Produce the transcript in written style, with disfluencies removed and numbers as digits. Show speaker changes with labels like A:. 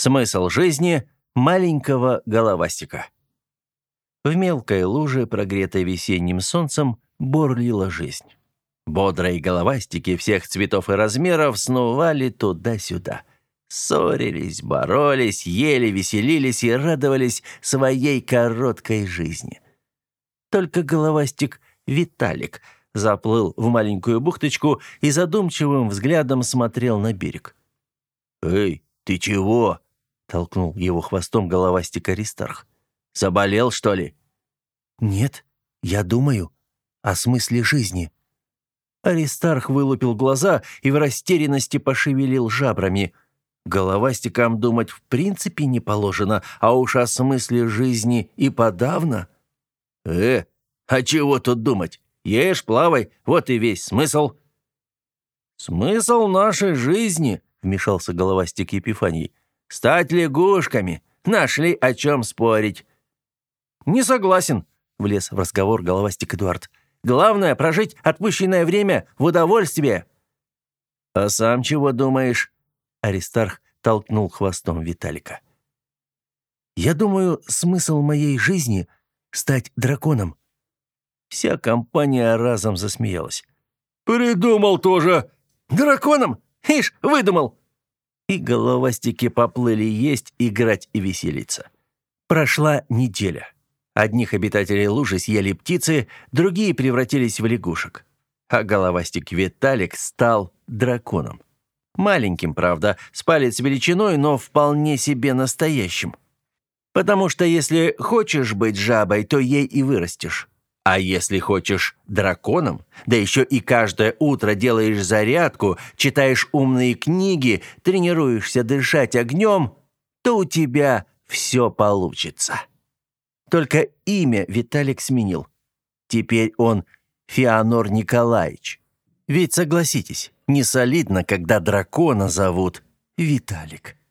A: Смысл жизни маленького головастика. В мелкой луже, прогретой весенним солнцем, бурлила жизнь. Бодрые головастики всех цветов и размеров сновали туда-сюда. Ссорились, боролись, ели, веселились и радовались своей короткой жизни. Только головастик Виталик заплыл в маленькую бухточку и задумчивым взглядом смотрел на берег. «Эй, ты чего?» — толкнул его хвостом головастик Аристарх. «Заболел, что ли?» «Нет, я думаю о смысле жизни». Аристарх вылупил глаза и в растерянности пошевелил жабрами. Головастикам думать в принципе не положено, а уж о смысле жизни и подавно. А чего тут думать? Ешь, плавай, вот и весь смысл». «Смысл нашей жизни», — вмешался головастик Епифаний, — «стать лягушками. Нашли о чем спорить». «Не согласен», — влез в разговор головастик Эдуард. «Главное — прожить отпущенное время в удовольствие». «А сам чего думаешь?» — Аристарх толкнул хвостом Виталика. «Я думаю, смысл моей жизни — стать драконом». Вся компания разом засмеялась. «Придумал тоже! Драконом? Ишь, выдумал!» И головастики поплыли есть, играть и веселиться. Прошла неделя. Одних обитателей лужи съели птицы, другие превратились в лягушек. А головастик Виталик стал драконом. Маленьким, правда, с палец величиной, но вполне себе настоящим. Потому что если хочешь быть жабой, то ей и вырастешь. А если хочешь драконом, да еще и каждое утро делаешь зарядку, читаешь умные книги, тренируешься дышать огнем, то у тебя все получится. Только имя Виталик сменил. Теперь он Феонор Николаевич. Ведь согласитесь, не солидно, когда дракона зовут Виталик.